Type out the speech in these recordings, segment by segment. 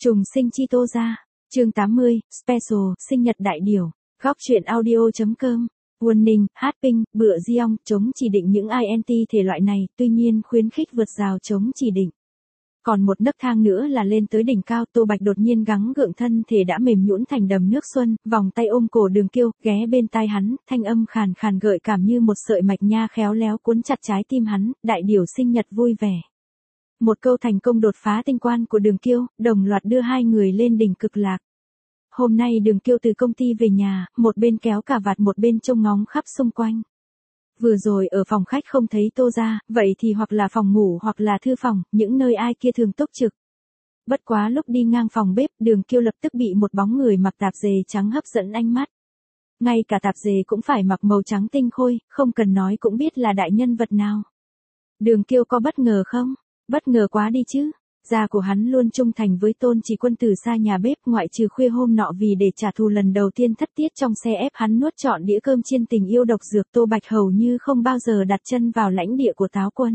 Trùng sinh chi Tô gia, chương 80, Special, sinh nhật đại điểu, góc truyện audio.com, warning, hát ping, bựa giong, chống chỉ định những INT thể loại này, tuy nhiên khuyến khích vượt rào chống chỉ định. Còn một nấc thang nữa là lên tới đỉnh cao, Tô Bạch đột nhiên gắng gượng thân thể đã mềm nhũn thành đầm nước xuân, vòng tay ôm cổ Đường Kiêu, ghé bên tai hắn, thanh âm khàn khàn gợi cảm như một sợi mạch nha khéo léo cuốn chặt trái tim hắn, đại điểu sinh nhật vui vẻ. Một câu thành công đột phá tinh quan của Đường Kiêu, đồng loạt đưa hai người lên đỉnh cực lạc. Hôm nay Đường Kiêu từ công ty về nhà, một bên kéo cà vạt một bên trông ngóng khắp xung quanh. Vừa rồi ở phòng khách không thấy Tô gia, vậy thì hoặc là phòng ngủ hoặc là thư phòng, những nơi ai kia thường túc trực. Bất quá lúc đi ngang phòng bếp, Đường Kiêu lập tức bị một bóng người mặc tạp dề trắng hấp dẫn ánh mắt. Ngay cả tạp dề cũng phải mặc màu trắng tinh khôi, không cần nói cũng biết là đại nhân vật nào. Đường Kiêu có bất ngờ không? Bất ngờ quá đi chứ. Gia của hắn luôn trung thành với Tôn Chỉ Quân từ xa nhà bếp, ngoại trừ khuya hôm nọ vì để trả thù lần đầu tiên thất tiết trong xe ép hắn nuốt trọn đĩa cơm chiên tình yêu độc dược, Tô Bạch hầu như không bao giờ đặt chân vào lãnh địa của Táo Quân.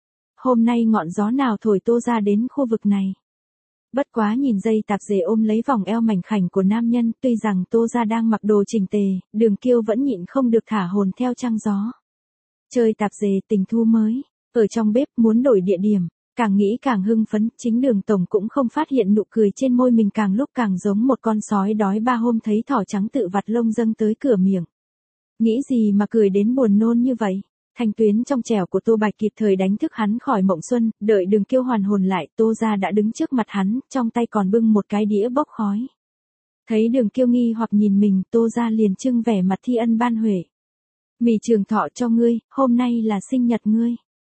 Hôm nay ngọn gió nào thổi Tô gia đến khu vực này. Bất quá nhìn dây tạp dề ôm lấy vòng eo mảnh khảnh của nam nhân, tuy rằng Tô gia đang mặc đồ chỉnh tề, Đường Kiêu vẫn nhịn không được thả hồn theo trăng gió. Chơi tạp dề tình thu mới, ở trong bếp muốn đổi địa điểm. Càng nghĩ càng hưng phấn, chính Đường tổng cũng không phát hiện nụ cười trên môi mình càng lúc càng giống một con sói đói 3 hôm thấy thỏ trắng tự vặt lông dâng tới cửa miệng. Nghĩ gì mà cười đến buồn nôn như vậy? Thanh tuyến trong trẻo của Tô Bạch kịp thời đánh thức hắn khỏi mộng xuân, đợi Đường Kiêu hoàn hồn lại, Tô gia đã đứng trước mặt hắn, trong tay còn bưng một cái đĩa bốc khói. Thấy Đường Kiêu nghi hoặc nhìn mình, Tô gia liền trưng vẻ mặt thi ân ban huệ. Mì trường thọ cho ngươi, hôm nay là sinh nhật ngươi.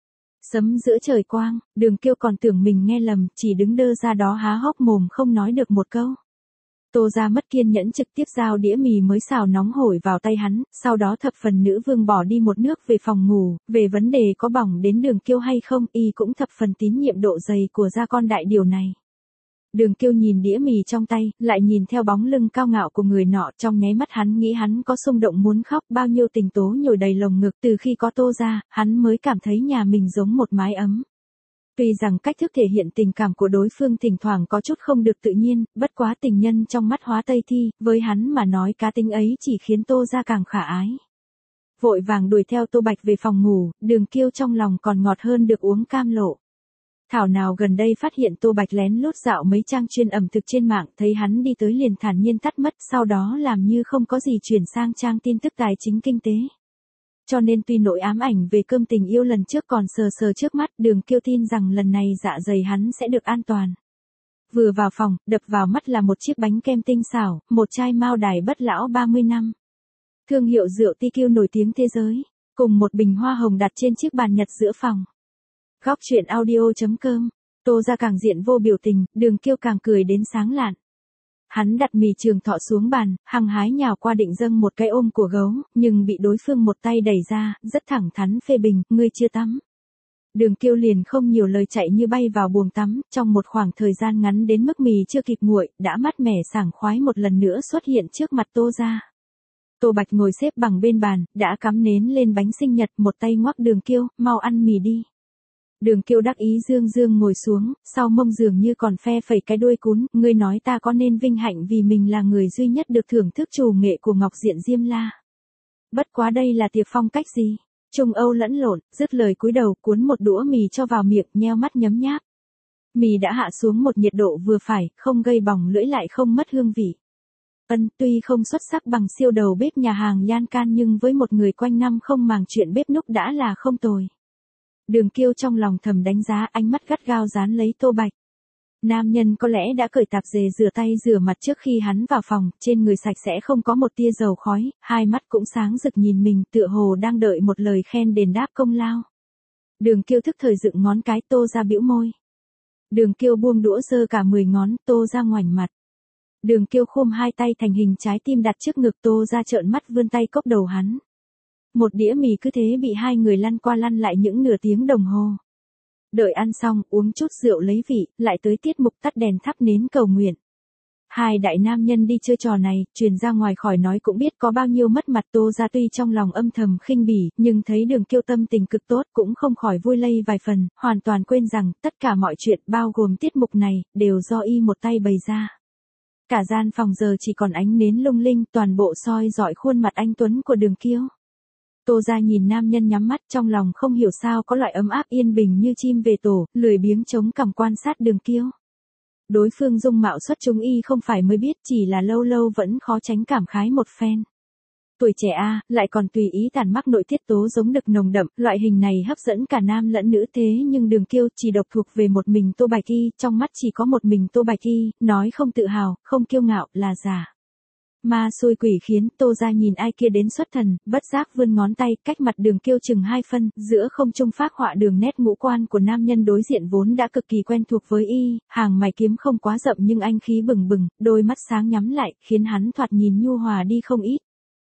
Sấm giữa trời quang, Đường Kiêu còn tưởng mình nghe lầm, chỉ đứng đơ ra đó há hốc mồm không nói được một câu. Tô gia mất kiên nhẫn trực tiếp giao đĩa mì mới xào nóng hổi vào tay hắn, sau đó thập phần nữ vương bỏ đi một nước về phòng ngủ, về vấn đề có bỏng đến Đường Kiêu hay không, y cũng thập phần tín nhiệm độ dày của gia con đại điều này. Đường Kiêu nhìn đĩa mì trong tay, lại nhìn theo bóng lưng cao ngạo của người nọ, trong nháy mắt hắn nghĩ hắn có xung động muốn khóc, bao nhiêu tình tố nhồi đầy lồng ngực, từ khi có Tô gia, hắn mới cảm thấy nhà mình giống một mái ấm. Tuy rằng cách thức thể hiện tình cảm của đối phương thỉnh thoảng có chút không được tự nhiên, bất quá tình nhân trong mắt hóa Tây Thi, với hắn mà nói cá tính ấy chỉ khiến Tô gia càng khả ái. Vội vàng đuổi theo Tô Bạch về phòng ngủ, Đường Kiêu trong lòng còn ngọt hơn được uống cam lộ. Thảo nào gần đây phát hiện Tô Bạch lén lút dạo mấy trang chuyên ẩm thực trên mạng, thấy hắn đi tới liền thản nhiên tắt mất, sau đó làm như không có gì chuyển sang trang tin tức tài chính kinh tế. Cho nên tuy nỗi ám ảnh về cơm tình yêu lần trước còn sờ sờ trước mắt, Đường Kiêu tin rằng lần này dạ dày hắn sẽ được an toàn. Vừa vào phòng, đập vào mắt là một chiếc bánh kem tinh xảo, một chai mao đài bất lão 30 năm. Thương hiệu rượu TQ nổi tiếng thế giới, cùng một bình hoa hồng đặt trên chiếc bàn nhặt giữa phòng. Góc truyện audio.com, Tô gia càng diện vô biểu tình, Đường Kiêu càng cười đến sáng lạn. Hắn đặt mì trường thọ xuống bàn, hăng hái nhào qua định dâng một cái ôm của gấu, nhưng bị đối phương một tay đẩy ra, rất thẳng thắn phê bình, ngươi chưa tắm. Đường Kiêu liền không nhiều lời chạy như bay vào buồng tắm, trong một khoảng thời gian ngắn đến mức mì chưa kịp nguội, đã mát mẻ sảng khoái một lần nữa xuất hiện trước mặt Tô gia. Tô Bạch ngồi xếp bằng bên bàn, đã cắm nến lên bánh sinh nhật, một tay ngoắc Đường Kiêu, mau ăn mì đi. Đường Kiêu đắc ý dương dương ngồi xuống, sau mông dường như còn phe phẩy cái đuôi cún, ngươi nói ta có nên vinh hạnh vì mình là người duy nhất được thưởng thức trù nghệ của Ngọc Diện Diêm La. Bất quá đây là tiệc phong cách gì? Trung Âu lẫn lộn, dứt lời cúi đầu cuốn một đũa mì cho vào miệng, nheo mắt nhấm nháp. Mì đã hạ xuống một nhiệt độ vừa phải, không gây bỏng lưỡi lại không mất hương vị. Tuy không xuất sắc bằng siêu đầu bếp nhà hàng Yan Can nhưng với một người quanh năm không màng chuyện bếp núc đã là không tồi. Đường Kiêu trong lòng thầm đánh giá, ánh mắt gắt gao dán lấy Tô Bạch. Nam nhân có lẽ đã cởi tạp dề rửa tay rửa mặt trước khi hắn vào phòng, trên người sạch sẽ không có một tia dầu khói, hai mắt cũng sáng rực nhìn mình, tựa hồ đang đợi một lời khen đền đáp công lao. Đường Kiêu thức thời dựng ngón cái, Tô gia bĩu môi. Đường Kiêu buông đũa giơ cả 10 ngón, Tô gia ngoảnh mặt. Đường Kiêu khum hai tay thành hình trái tim đặt trước ngực, Tô gia trợn mắt vươn tay cốc đầu hắn. Một đĩa mì cứ thế bị hai người lăn qua lăn lại những nửa tiếng đồng hồ. Đợi ăn xong, uống chút rượu lấy vị, lại tới tiết mục tắt đèn thắp nến cầu nguyện. Hai đại nam nhân đi chơi trò này, truyền ra ngoài khỏi nói cũng biết có bao nhiêu mất mặt. Tô Gia tuy trong lòng âm thầm khinh bỉ, nhưng thấy Đường Kiêu tâm tình cực tốt cũng không khỏi vui lây vài phần, hoàn toàn quên rằng tất cả mọi chuyện bao gồm tiết mục này, đều do y một tay bày ra. Cả gian phòng giờ chỉ còn ánh nến lung linh, toàn bộ soi dọi khuôn mặt anh tuấn của Đường Kiêu. Tô Gia nhìn nam nhân nhắm mắt, trong lòng không hiểu sao có loại ấm áp yên bình như chim về tổ, lười biếng chống cằm quan sát Đường Kiêu. Đối phương dung mạo xuất chúng y không phải mới biết, chỉ là lâu lâu vẫn khó tránh cảm khái một phen. Tuổi trẻ lại còn tùy ý tàn mắc nội tiết tố giống đực nồng đậm, loại hình này hấp dẫn cả nam lẫn nữ, thế nhưng Đường Kiêu chỉ độc thuộc về một mình Tô Bạch Y, trong mắt chỉ có một mình Tô Bạch Y, nói không tự hào, không kiêu ngạo là giả. Ma xui quỷ khiến, Tô Gia nhìn ai kia đến xuất thần, bất giác vươn ngón tay, cách mặt Đường Kiêu chừng 2 phân, giữa không trung phác họa đường nét ngũ quan của nam nhân đối diện vốn đã cực kỳ quen thuộc với y, hàng mày kiếm không quá rậm nhưng anh khí bừng bừng, đôi mắt sáng nhắm lại, khiến hắn thoạt nhìn nhu hòa đi không ít.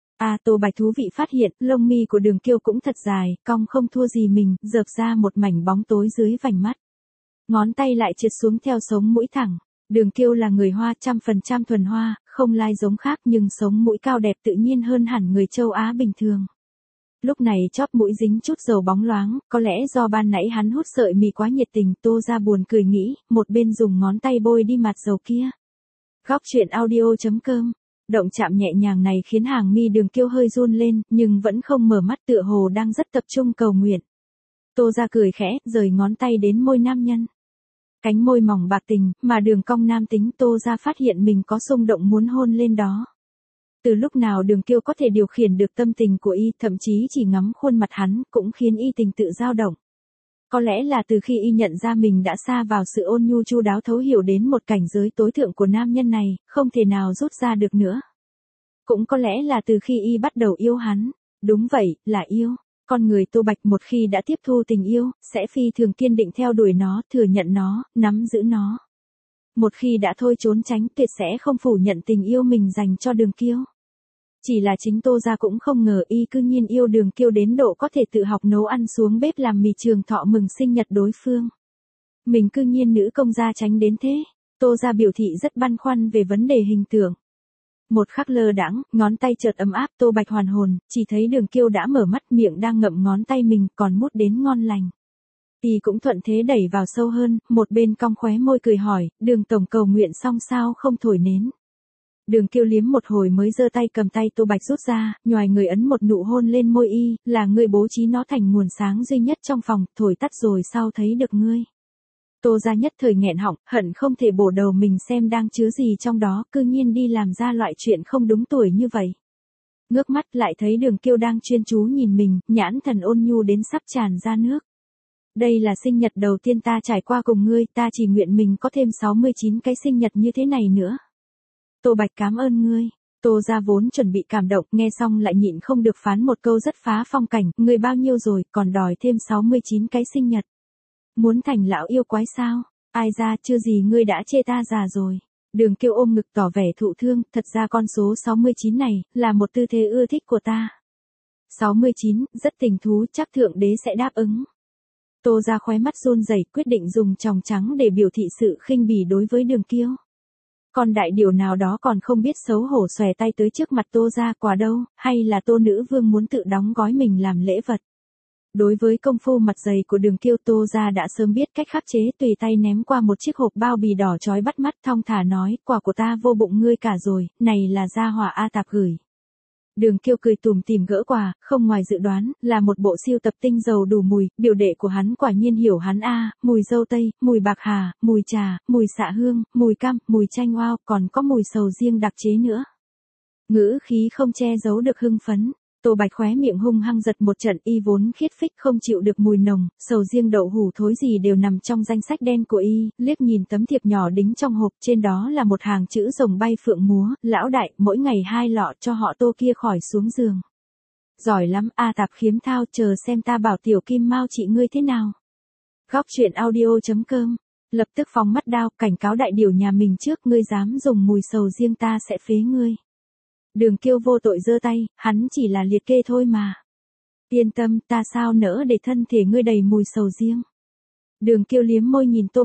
Tô Bạch thú vị phát hiện, lông mi của Đường Kiêu cũng thật dài, cong không thua gì mình, rợp ra một mảnh bóng tối dưới vành mắt. Ngón tay lại trượt xuống theo sống mũi thẳng. Đường Kiêu là người Hoa 100% thuần Hoa, không lai giống khác nhưng sống mũi cao đẹp tự nhiên hơn hẳn người châu Á bình thường. Lúc này chóp mũi dính chút dầu bóng loáng, có lẽ do ban nãy hắn hút sợi mì quá nhiệt tình, Tô Gia buồn cười nghĩ, một bên dùng ngón tay bôi đi mặt dầu kia. Góc truyện audio.com. Động chạm nhẹ nhàng này khiến hàng mi Đường Kiêu hơi run lên, nhưng vẫn không mở mắt, tựa hồ đang rất tập trung cầu nguyện. Tô Gia cười khẽ, rời ngón tay đến môi nam nhân. Cánh môi mỏng bạc tình, mà đường cong nam tính, Tô Gia phát hiện mình có xung động muốn hôn lên đó. Từ lúc nào Đường Kiêu có thể điều khiển được tâm tình của y, thậm chí chỉ ngắm khuôn mặt hắn, cũng khiến y tình tự dao động. Có lẽ là từ khi y nhận ra mình đã sa vào sự ôn nhu chu đáo thấu hiểu đến một cảnh giới tối thượng của nam nhân này, không thể nào rút ra được nữa. Cũng có lẽ là từ khi y bắt đầu yêu hắn. Đúng vậy, là yêu. Con người Tô Bạch một khi đã tiếp thu tình yêu, sẽ phi thường kiên định theo đuổi nó, thừa nhận nó, nắm giữ nó. Một khi đã thôi trốn tránh, tuyệt sẽ không phủ nhận tình yêu mình dành cho Đường Kiêu. Chỉ là chính Tô Gia cũng không ngờ y cư nhiên yêu Đường Kiêu đến độ có thể tự học nấu ăn xuống bếp làm mì trường thọ mừng sinh nhật đối phương. Mình cư nhiên nữ công gia tránh đến thế. Tô Gia biểu thị rất băn khoăn về vấn đề hình tượng. Một khắc lơ đãng, ngón tay chợt ấm áp, Tô Bạch hoàn hồn, chỉ thấy Đường Kiêu đã mở mắt, miệng đang ngậm ngón tay mình, còn mút đến ngon lành. Y cũng thuận thế đẩy vào sâu hơn, một bên cong khóe môi cười hỏi, Đường tổng cầu nguyện xong sao không thổi nến. Đường Kiêu liếm một hồi mới giơ tay cầm tay Tô Bạch rút ra, nhoài người ấn một nụ hôn lên môi y, là ngươi bố trí nó thành nguồn sáng duy nhất trong phòng, thổi tắt rồi sau thấy được ngươi. Tô Gia nhất thời nghẹn họng, hận không thể bổ đầu mình xem đang chứa gì trong đó, cư nhiên đi làm ra loại chuyện không đúng tuổi như vậy. Ngước mắt lại thấy Đường Kiêu đang chuyên chú nhìn mình, nhãn thần ôn nhu đến sắp tràn ra nước. Đây là sinh nhật đầu tiên ta trải qua cùng ngươi, ta chỉ nguyện mình có thêm 69 cái sinh nhật như thế này nữa. Tô Bạch cảm ơn ngươi. Tô Gia vốn chuẩn bị cảm động, nghe xong lại nhịn không được phán một câu rất phá phong cảnh, ngươi bao nhiêu rồi, còn đòi thêm 69 cái sinh nhật. Muốn thành lão yêu quái sao? Ai ra, chưa gì ngươi đã chê ta già rồi. Đường Kiêu ôm ngực tỏ vẻ thụ thương, thật ra con số 69 này, là một tư thế ưa thích của ta. 69, rất tình thú, chắc thượng đế sẽ đáp ứng. Tô Gia khóe mắt run rẩy, quyết định dùng tròng trắng để biểu thị sự khinh bỉ đối với Đường Kiêu. Còn đại điều nào đó còn không biết xấu hổ xòe tay tới trước mặt Tô Gia, quả đâu, hay là Tô nữ vương muốn tự đóng gói mình làm lễ vật. Đối với công phu mặt dày của Đường Kiêu, Tô Gia đã sớm biết cách khắc chế, tùy tay ném qua một chiếc hộp bao bì đỏ chói bắt mắt, thong thả nói, quà của ta vô bụng ngươi cả rồi, này là gia hỏa A Tạp gửi. Đường Kiêu cười tủm tỉm gỡ quà, không ngoài dự đoán, là một bộ siêu tập tinh dầu đủ mùi, biểu đệ của hắn quả nhiên hiểu hắn mùi dâu tây, mùi bạc hà, mùi trà, mùi xạ hương, mùi cam, mùi chanh oao, còn có mùi sầu riêng đặc chế nữa. Ngữ khí không che giấu được hưng phấn. Tô Bạch khóe miệng hung hăng giật một trận, y vốn khiết phích không chịu được mùi nồng, sầu riêng đậu hủ thối gì đều nằm trong danh sách đen của y, liếc nhìn tấm thiệp nhỏ đính trong hộp, trên đó là một hàng chữ rồng bay phượng múa, lão đại, mỗi ngày 2 lọ cho họ Tô kia khỏi xuống giường. Giỏi lắm, A Tạp khiếm thao, chờ xem ta bảo tiểu kim mao chị ngươi thế nào. Góc truyện audio.com. Lập tức phóng mắt đao, cảnh cáo đại điều nhà mình trước, ngươi dám dùng mùi sầu riêng ta sẽ phế ngươi. Đường Kiêu vô tội giơ tay, hắn chỉ là liệt kê thôi mà. Yên tâm, ta sao nỡ để thân thể ngươi đầy mùi sầu riêng. Đường Kiêu liếm môi nhìn Tô Bạch,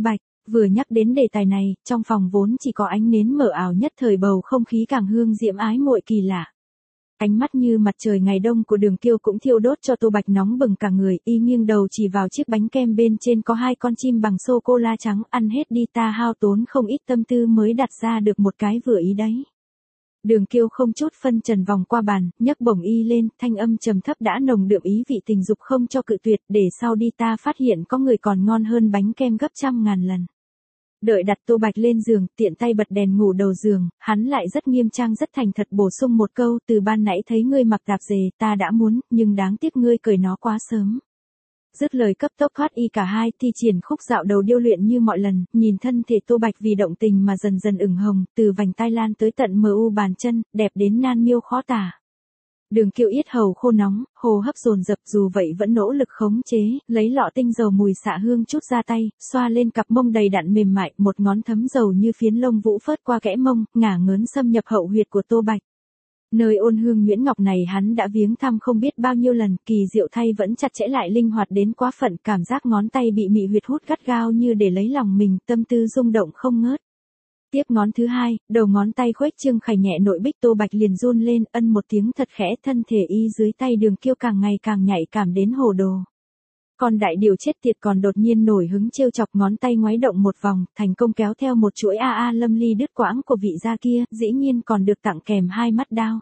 vừa nhắc đến đề tài này, trong phòng vốn chỉ có ánh nến mờ ảo nhất thời bầu không khí càng hương diễm ái muội kỳ lạ. Ánh mắt như mặt trời ngày đông của Đường Kiêu cũng thiêu đốt cho Tô Bạch nóng bừng cả người, y nghiêng đầu chỉ vào chiếc bánh kem bên trên có 2 con chim bằng sô cô la trắng, ăn hết đi, ta hao tốn không ít tâm tư mới đặt ra được một cái vừa ý đấy. Đường Kiêu không chút phân trần vòng qua bàn, nhấc bổng y lên, thanh âm trầm thấp đã nồng đượm ý vị tình dục không cho cự tuyệt, để sau đi ta phát hiện có người còn ngon hơn bánh kem gấp trăm ngàn lần. Đợi đặt Tô Bạch lên giường, tiện tay bật đèn ngủ đầu giường, hắn lại rất nghiêm trang rất thành thật bổ sung một câu, từ ban nãy thấy ngươi mặc tạp dề, ta đã muốn, nhưng đáng tiếc ngươi cởi nó quá sớm. Dứt lời cấp tốc thoát y cả hai, thi triển khúc dạo đầu điêu luyện như mọi lần, nhìn thân thể Tô Bạch vì động tình mà dần dần ửng hồng, từ vành tai lan tới tận mu bàn chân, đẹp đến nan miêu khó tả. Đường Kiêu yết hầu khô nóng, hô hấp dồn dập, dù vậy vẫn nỗ lực khống chế, lấy lọ tinh dầu mùi xạ hương chút ra tay, xoa lên cặp mông đầy đặn mềm mại, một ngón thấm dầu như phiến lông vũ phớt qua kẽ mông, ngả ngớn xâm nhập hậu huyệt của Tô Bạch. Nơi ôn hương nhuyễn ngọc này hắn đã viếng thăm không biết bao nhiêu lần, kỳ diệu thay vẫn chặt chẽ lại linh hoạt đến quá phận, cảm giác ngón tay bị mị huyệt hút gắt gao như để lấy lòng mình, tâm tư rung động không ngớt. Tiếp ngón thứ hai, đầu ngón tay khuếch trương khải nhẹ nội bích, Tô Bạch liền run lên, ân một tiếng thật khẽ, thân thể y dưới tay Đường Kiêu càng ngày càng nhạy cảm đến hồ đồ. Còn đại điều chết tiệt còn đột nhiên nổi hứng trêu chọc, ngón tay ngoáy động một vòng, thành công kéo theo một chuỗi lâm ly đứt quãng của vị gia kia, dĩ nhiên còn được tặng kèm 2 mắt đao.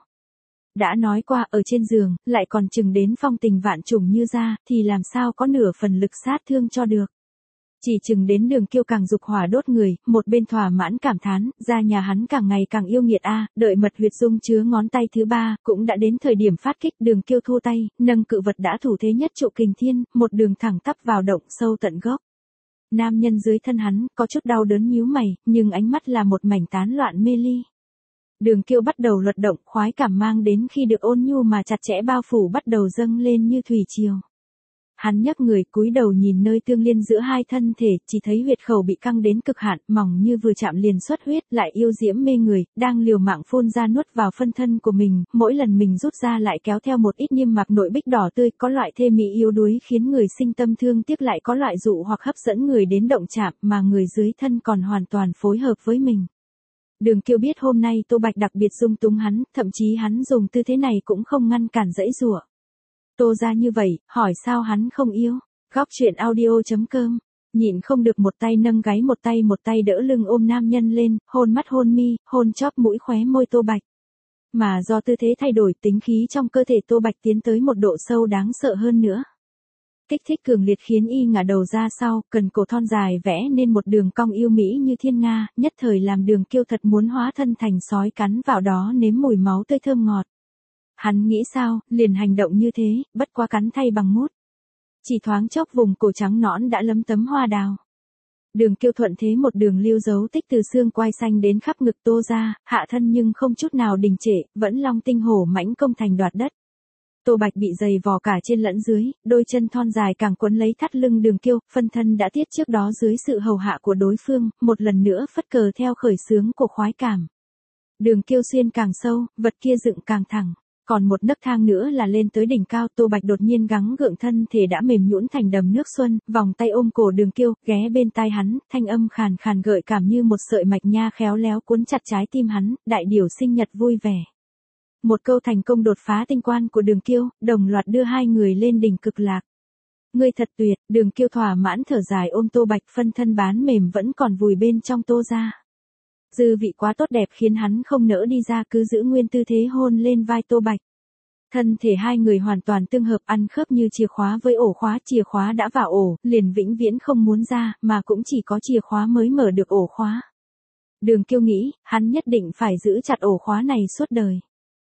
Đã nói qua ở trên giường, lại còn chừng đến phong tình vạn trùng như ra, thì làm sao có nửa phần lực sát thương cho được. Chỉ chừng đến Đường Kiêu càng dục hỏa đốt người, một bên thỏa mãn cảm thán, ra nhà hắn càng ngày càng yêu nghiệt đợi mật huyệt dung chứa ngón tay thứ 3, cũng đã đến thời điểm phát kích. Đường Kiêu thu tay, nâng cự vật đã thủ thế nhất trụ kình thiên, một đường thẳng tắp vào động sâu tận gốc. Nam nhân dưới thân hắn, có chút đau đớn nhíu mày, nhưng ánh mắt là một mảnh tán loạn mê ly. Đường Kiêu bắt đầu luật động, khoái cảm mang đến khi được ôn nhu mà chặt chẽ bao phủ bắt đầu dâng lên như thủy triều. Hắn nhấc người cúi đầu nhìn nơi tương liên giữa hai thân thể, chỉ thấy huyệt khẩu bị căng đến cực hạn, mỏng như vừa chạm liền xuất huyết, lại yêu diễm mê người, đang liều mạng phun ra nuốt vào phân thân của mình, mỗi lần mình rút ra lại kéo theo một ít niêm mạc nội bích đỏ tươi, có loại thê mỹ yếu đuối khiến người sinh tâm thương tiếc, lại có loại dụ hoặc hấp dẫn người đến động chạm, mà người dưới thân còn hoàn toàn phối hợp với mình. Đường Kiêu biết hôm nay Tô Bạch đặc biệt dung túng hắn, thậm chí hắn dùng tư thế này cũng không ngăn cản dãy giụa. Tô ra như vậy, hỏi sao hắn không yêu. Góc truyện audio.com. Nhịn không được một tay nâng gáy một tay đỡ lưng ôm nam nhân lên, hôn mắt hôn mi, hôn chóp mũi khóe môi Tô Bạch. Mà do tư thế thay đổi, tính khí trong cơ thể Tô Bạch tiến tới một độ sâu đáng sợ hơn nữa. Kích thích cường liệt khiến y ngả đầu ra sau, cần cổ thon dài vẽ nên một đường cong yêu mỹ như thiên nga, nhất thời làm Đường Kiêu thật muốn hóa thân thành sói cắn vào đó nếm mùi máu tươi thơm ngọt. Hắn nghĩ sao, liền hành động như thế, bất quá cắn thay bằng mút. Chỉ thoáng chốc vùng cổ trắng nõn đã lấm tấm hoa đào. Đường Kiêu thuận thế một đường lưu dấu tích từ xương quai xanh đến khắp ngực Tô ra, hạ thân nhưng không chút nào đình trệ, vẫn long tinh hổ mãnh công thành đoạt đất. Tô Bạch bị giày vò cả trên lẫn dưới, đôi chân thon dài càng quấn lấy thắt lưng Đường Kiêu, phân thân đã tiết trước đó dưới sự hầu hạ của đối phương, một lần nữa phất cờ theo khởi xướng của khoái cảm. Đường Kiêu xuyên càng sâu, vật kia dựng càng thẳng. Còn một nấc thang nữa là lên tới đỉnh cao, Tô Bạch đột nhiên gắng gượng thân thể đã mềm nhũn thành đầm nước xuân, vòng tay ôm cổ Đường Kiêu, ghé bên tai hắn, thanh âm khàn khàn gợi cảm như một sợi mạch nha khéo léo cuốn chặt trái tim hắn, đại điểu sinh nhật vui vẻ. Một câu thành công đột phá tinh quan của Đường Kiêu, đồng loạt đưa hai người lên đỉnh cực lạc. Ngươi thật tuyệt, Đường Kiêu thỏa mãn thở dài ôm Tô Bạch, phân thân bán mềm vẫn còn vùi bên trong Tô ra. Dư vị quá tốt đẹp khiến hắn không nỡ đi ra, cứ giữ nguyên tư thế hôn lên vai Tô Bạch. Thân thể hai người hoàn toàn tương hợp, ăn khớp như chìa khóa với ổ khóa, chìa khóa đã vào ổ, liền vĩnh viễn không muốn ra, mà cũng chỉ có chìa khóa mới mở được ổ khóa. Đường Kiêu nghĩ, hắn nhất định phải giữ chặt ổ khóa này suốt đời.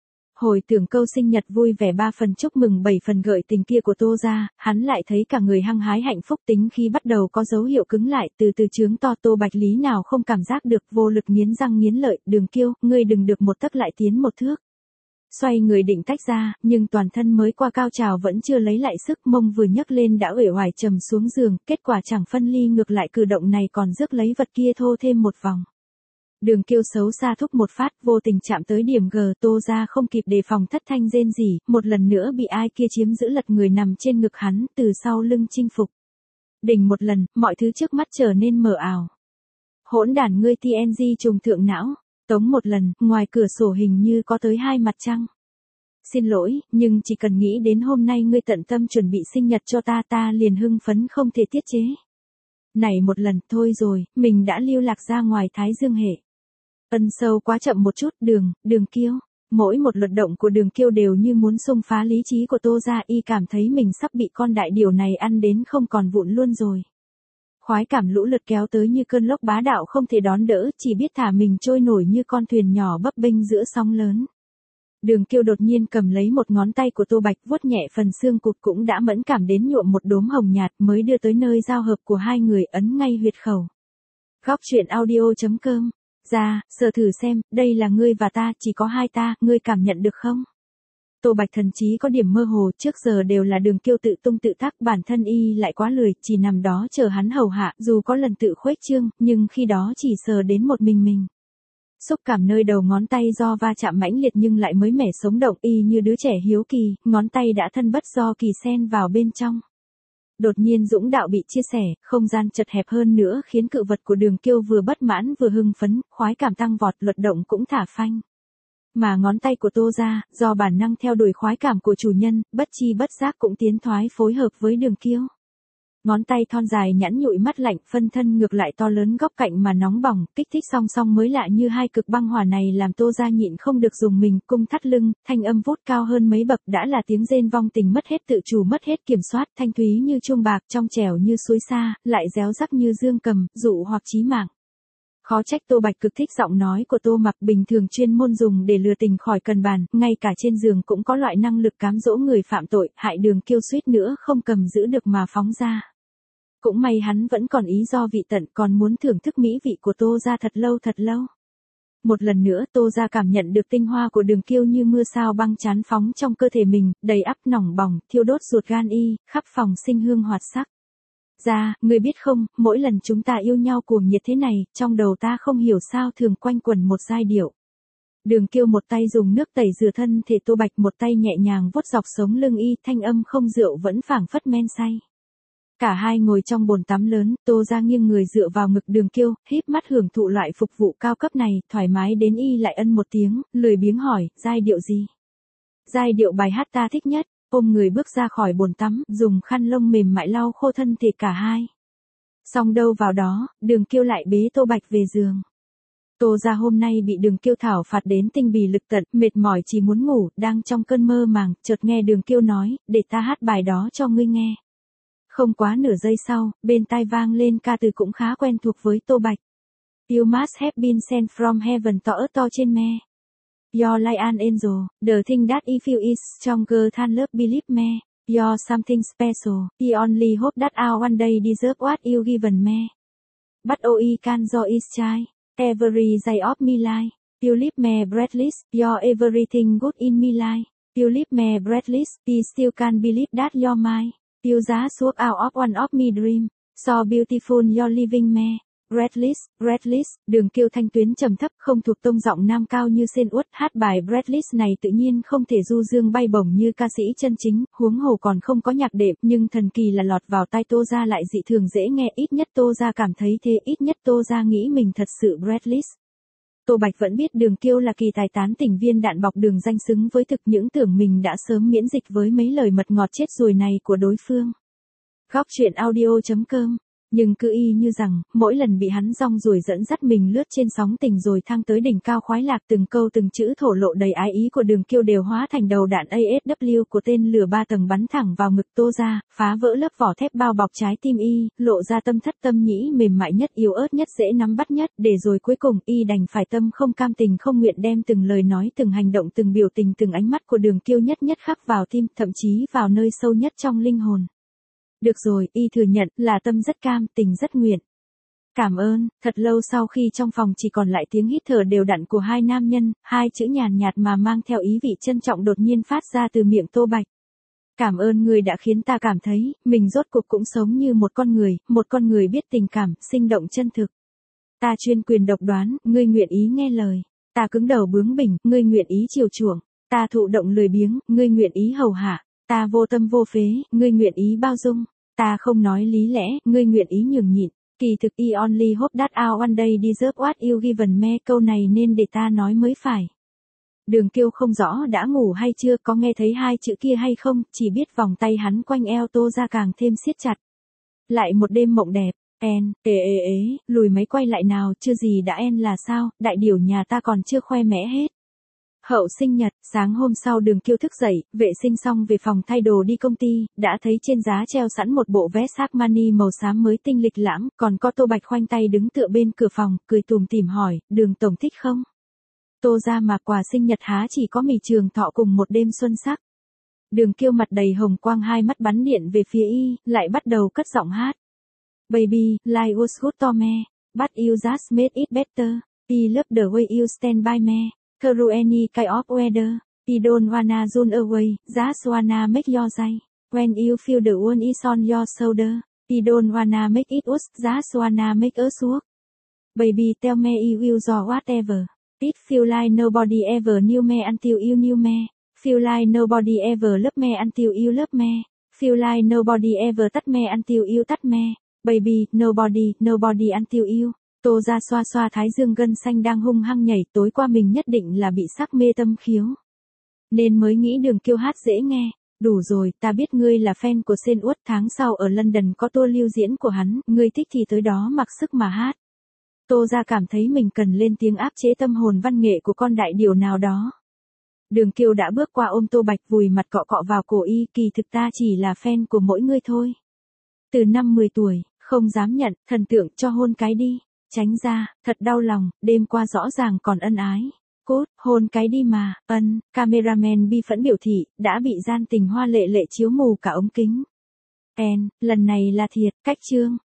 Hồi tưởng câu sinh nhật vui vẻ 3 phần chúc mừng 7 phần gợi tình kia của Tô ra, hắn lại thấy cả người hăng hái hạnh phúc, tính khi bắt đầu có dấu hiệu cứng lại, từ từ trướng to. Tô Bạch lý nào không cảm giác được, vô lực nghiến răng nghiến lợi, Đường Kiêu, ngươi đừng được một tấc lại tiến một thước. Xoay người định tách ra, nhưng toàn thân mới qua cao trào vẫn chưa lấy lại sức, mông vừa nhấc lên đã uể oải trầm xuống giường, kết quả chẳng phân ly, ngược lại cử động này còn rước lấy vật kia thô thêm một vòng. Đường Kiêu xấu xa thúc một phát, vô tình chạm tới điểm G, Tô ra không kịp đề phòng thất thanh rên rỉ, một lần nữa bị ai kia chiếm giữ, lật người nằm trên ngực hắn, từ sau lưng chinh phục. Đỉnh một lần, mọi thứ trước mắt trở nên mờ ảo. Hỗn đản ngươi TNG trùng thượng não. Tống một lần, ngoài cửa sổ hình như có tới 2 mặt trăng. Xin lỗi, nhưng chỉ cần nghĩ đến hôm nay ngươi tận tâm chuẩn bị sinh nhật cho ta liền hưng phấn không thể tiết chế. Này một lần, thôi rồi, mình đã lưu lạc ra ngoài Thái Dương hệ. Ân sâu quá chậm một chút, đường kiêu. Mỗi một luật động của đường kiêu đều như muốn xông phá lý trí của Tô gia, y cảm thấy mình sắp bị con đại điểu này ăn đến không còn vụn luôn rồi. Khoái cảm lũ lượt kéo tới như cơn lốc bá đạo không thể đón đỡ, chỉ biết thả mình trôi nổi như con thuyền nhỏ bấp bênh giữa sóng lớn. Đường kiêu đột nhiên cầm lấy một ngón tay của Tô Bạch, vuốt nhẹ phần xương cụt cũng đã mẫn cảm đến nhuộm một đốm hồng nhạt, mới đưa tới nơi giao hợp của hai người, ấn ngay huyệt khẩu. Góc truyện audio.com. Ra, sờ thử xem, đây là ngươi và ta, chỉ có hai ta, ngươi cảm nhận được không? Tô Bạch thần trí có điểm mơ hồ, trước giờ đều là đường kiêu tự tung tự tác, bản thân y lại quá lười, chỉ nằm đó chờ hắn hầu hạ, dù có lần tự khuếch trương, nhưng khi đó chỉ sờ đến một mình. Xúc cảm nơi đầu ngón tay do va chạm mãnh liệt nhưng lại mới mẻ sống động, y như đứa trẻ hiếu kỳ, ngón tay đã thân bất do kỳ xen vào bên trong. Đột nhiên dũng đạo bị chia sẻ, không gian chật hẹp hơn nữa khiến cự vật của đường kiêu vừa bất mãn vừa hưng phấn, khoái cảm tăng vọt, luật động cũng thả phanh. Mà ngón tay của Tô gia, do bản năng theo đuổi khoái cảm của chủ nhân, bất chi bất giác cũng tiến thoái phối hợp với đường kiêu. Ngón tay thon dài nhẵn nhụi mắt lạnh, phân thân ngược lại to lớn góc cạnh mà nóng bỏng, kích thích song song mới lạ như hai cực băng hỏa này làm Tô gia nhịn không được dùng mình cung thắt lưng, thanh âm vút cao hơn mấy bậc, đã là tiếng rên vong tình mất hết tự chủ mất hết kiểm soát, thanh thúy như chuông bạc, trong trẻo như suối xa, lại réo rắt như dương cầm, dụ hoặc chí mạng. Khó trách Tô Bạch cực thích giọng nói của Tô Mặc, bình thường chuyên môn dùng để lừa tình khỏi cần bàn, ngay cả trên giường cũng có loại năng lực cám dỗ người phạm tội, hại đường kiêu suýt nữa không cầm giữ được mà phóng ra. Cũng may hắn vẫn còn ý do vị tận, còn muốn thưởng thức mỹ vị của Tô gia thật lâu. Một lần nữa Tô gia cảm nhận được tinh hoa của đường kiêu như mưa sao băng chán phóng trong cơ thể mình, đầy ắp nỏng bỏng, thiêu đốt ruột gan y, khắp phòng sinh hương hoạt sắc. Ra, người biết không, mỗi lần chúng ta yêu nhau cuồng nhiệt thế này, trong đầu ta không hiểu sao thường quanh quẩn một giai điệu. Đường kiêu một tay dùng nước tẩy rửa thân thể Tô Bạch, một tay nhẹ nhàng vuốt dọc sống lưng y, thanh âm không rượu vẫn phảng phất men say. Cả hai ngồi trong bồn tắm lớn, Tô gia nghiêng người dựa vào ngực đường kiêu, híp mắt hưởng thụ loại phục vụ cao cấp này, thoải mái đến y lại ân một tiếng, lười biếng hỏi, giai điệu gì? Giai điệu bài hát ta thích nhất. Ôm người bước ra khỏi bồn tắm, dùng khăn lông mềm mại lau khô thân thể cả hai. Xong đâu vào đó, đường kiêu lại bế Tô Bạch về giường. Tô gia hôm nay bị đường kiêu thảo phạt đến tinh bì lực tận, mệt mỏi chỉ muốn ngủ, đang trong cơn mơ màng, chợt nghe đường kiêu nói, để ta hát bài đó cho ngươi nghe. Không quá nửa giây sau, bên tai vang lên ca từ cũng khá quen thuộc với Tô Bạch. You must have been sent from heaven to trên me. You're like an angel, the thing that if you is stronger than love believe me, you're something special, I only hope that I one day deserve what you given me. But oh I can do is child, every day of me life, you leave me breathless, you're everything good in me life, you leave me breathless, I still can't believe that you're mine, you just swoop out of one of me dream, so beautiful you're living me. Breathless, đường kiêu thanh tuyến trầm thấp không thuộc tông giọng nam cao như sên uất, hát bài Breathless này tự nhiên không thể du dương bay bổng như ca sĩ chân chính, huống hồ còn không có nhạc đệm, nhưng thần kỳ là lọt vào tai Tô gia lại dị thường dễ nghe, ít nhất Tô gia cảm thấy thế, ít nhất Tô gia nghĩ mình thật sự Breathless. Tô Bạch vẫn biết đường kiêu là kỳ tài tán tỉnh viên đạn bọc đường danh xứng với thực, những tưởng mình đã sớm miễn dịch với mấy lời mật ngọt chết ruồi này của đối phương. Góc truyện audio.com. Nhưng cứ y như rằng, mỗi lần bị hắn rong ruổi dẫn dắt mình lướt trên sóng tình rồi thăng tới đỉnh cao khoái lạc, từng câu từng chữ thổ lộ đầy ái ý của đường kiêu đều hóa thành đầu đạn ASW của tên lửa 3 tầng bắn thẳng vào ngực Tô gia, phá vỡ lớp vỏ thép bao bọc trái tim y, lộ ra tâm thất tâm nhĩ mềm mại nhất, yếu ớt nhất, dễ nắm bắt nhất, để rồi cuối cùng y đành phải tâm không cam tình không nguyện đem từng lời nói, từng hành động, từng biểu tình, từng ánh mắt của đường kiêu nhất nhất khắc vào tim, thậm chí vào nơi sâu nhất trong linh hồn. Được rồi, y thừa nhận là tâm rất cam, tình rất nguyện. Cảm ơn. Thật lâu sau khi trong phòng chỉ còn lại tiếng hít thở đều đặn của hai nam nhân, hai chữ nhàn nhạt mà mang theo ý vị trân trọng đột nhiên phát ra từ miệng Tô Bạch. Cảm ơn người đã khiến ta cảm thấy, mình rốt cuộc cũng sống như một con người biết tình cảm, sinh động chân thực. Ta chuyên quyền độc đoán, ngươi nguyện ý nghe lời. Ta cứng đầu bướng bỉnh, ngươi nguyện ý chiều chuộng. Ta thụ động lười biếng, ngươi nguyện ý hầu hạ. Ta vô tâm vô phế, ngươi nguyện ý bao dung. Ta không nói lý lẽ, ngươi nguyện ý nhường nhịn. Kỳ thực I only hope that our one day deserve what you given me, câu này nên để ta nói mới phải. Đường Kiêu không rõ đã ngủ hay chưa, có nghe thấy hai chữ kia hay không, chỉ biết vòng tay hắn quanh eo Tô ra càng thêm siết chặt. Lại một đêm mộng đẹp, lùi máy quay lại nào, chưa gì đã là sao, đại điểu nhà ta còn chưa khoe mẽ hết. Hậu sinh nhật, sáng hôm sau Đường Kiêu thức dậy, vệ sinh xong về phòng thay đồ đi công ty, đã thấy trên giá treo sẵn một bộ vest Armani màu xám mới tinh lịch lãm, còn có Tô Bạch khoanh tay đứng tựa bên cửa phòng, cười tủm tỉm hỏi, Đường tổng thích không? Tô ra mà quà sinh nhật há chỉ có mì trường thọ cùng một đêm xuân sắc. Đường Kiêu mặt đầy hồng quang, hai mắt bắn điện về phía y, lại bắt đầu cất giọng hát. Baby, life was good to me, but you just made it better. I love the way you stand by me, through any kind of weather. I don't wanna run away, just wanna make your day. When you feel the one is on your shoulder, I don't wanna make it worse, just wanna make us work. Baby, tell me you will do whatever. It feel like nobody ever knew me until you knew me. Feel like nobody ever loved me until you loved me. Feel like nobody ever touched me until you touched me. Baby, nobody until you. Tô ra xoa xoa thái dương gân xanh đang hung hăng nhảy, tối qua mình nhất định là bị sắc mê tâm khiếu. Nên mới nghĩ Đường Kiêu hát dễ nghe. Đủ rồi, ta biết ngươi là fan của Sen Uất, tháng sau ở London có tour lưu diễn của hắn, ngươi thích thì tới đó mặc sức mà hát. Tô ra cảm thấy mình cần lên tiếng áp chế tâm hồn văn nghệ của con đại điểu nào đó. Đường Kiêu đã bước qua ôm Tô Bạch, vùi mặt cọ cọ vào cổ y, kỳ thực ta chỉ là fan của mỗi ngươi thôi. Từ năm 10 tuổi, không dám nhận, thần tượng cho hôn cái đi. Tránh ra, thật đau lòng, đêm qua rõ ràng còn ân ái. Cốt, hôn cái đi mà, cameraman bi phẫn biểu thị, đã bị gian tình hoa lệ lệ chiếu mù cả ống kính. Lần này là thiệt, cách chương.